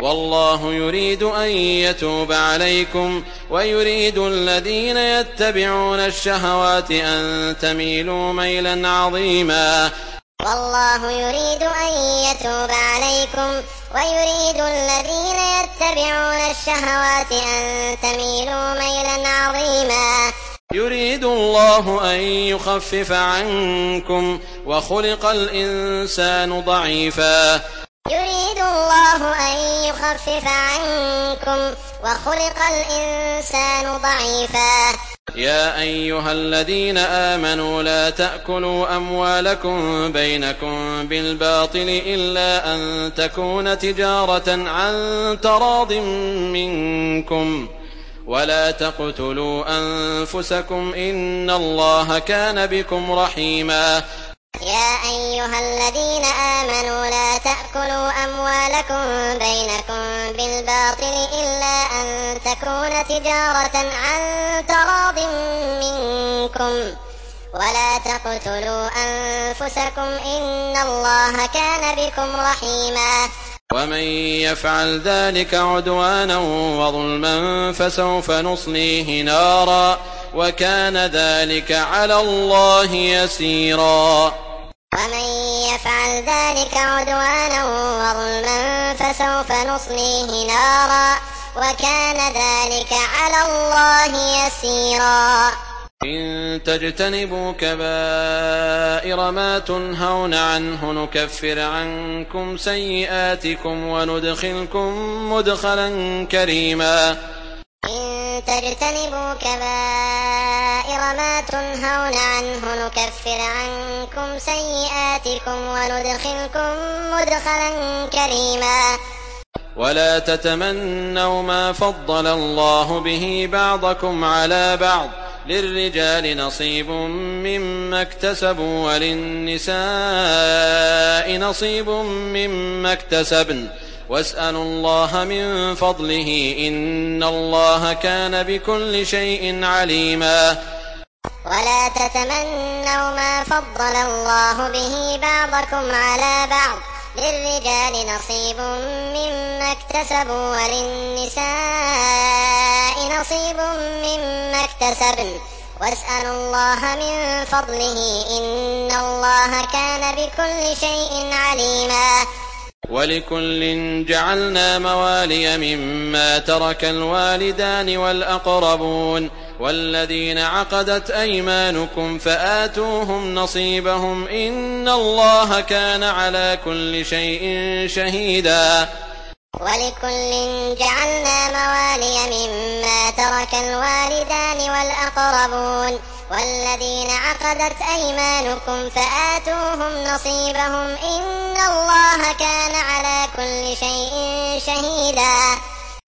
والله يريد أن يتوب عليكم ويريد الذين يتبعون الشهوات أن تميلوا ميلا عظيما. والله يريد أن يتوب عليكم ويريد الذين يتبعون الشهوات أن تميلوا ميلا عظيما. يريد الله أن يخفف عنكم وخلق الإنسان ضعيفا. يريد الله أن يخفف عنكم وخلق الإنسان ضعيفا. يا أيها الذين آمنوا لا تأكلوا أموالكم بينكم بالباطل إلا أن تكون تجارة عن تراض منكم ولا تقتلوا أنفسكم إن الله كان بكم رحيما. يا أيها الذين آمنوا لا تأكلوا أموالكم بينكم بالباطل إلا أن تكون تجارة عن تراض منكم ولا تقتلوا أنفسكم إن الله كان بكم رحيما. ومن يفعل ذلك عدوانا وظلما فسوف نصليه نارا وكان ذلك على الله يسيرا. ومن يفعل ذلك عدوانا وظلما فسوف نصليه نارا وكان ذلك على الله يسيرا. إن تجتنبوا كبائر ما تنهون عنه نكفر عنكم سيئاتكم وندخلكم مدخلا كريما. إن تجتنبوا كبائر ما تنهون عنه نكفر عنكم سيئاتكم وندخلكم مدخلا كريما. ولا تتمنوا ما فضل الله به بعضكم على بعض للرجال نصيب مما اكتسبوا وللنساء نصيب مما اكتسبن واسألوا الله من فضله إن الله كان بكل شيء عليما. ولا تتمنوا ما فضل الله به بعضكم على بعض للرجال نصيب مما اكتسبوا وللنساء نصيب مما اكتسبن واسألوا الله من فضله إن الله كان بكل شيء عليما. ولكل جعلنا موالي مما ترك الوالدان والأقربون والذين عقدت أيمانكم فآتوهم نصيبهم إن الله كان على كل شيء شهيدا. ولكل جعلنا موالي مما ترك الوالدان والأقربون والذين عقدت أيمانكم فآتوهم نصيبهم إن الله كان على كل شيء شهيدا.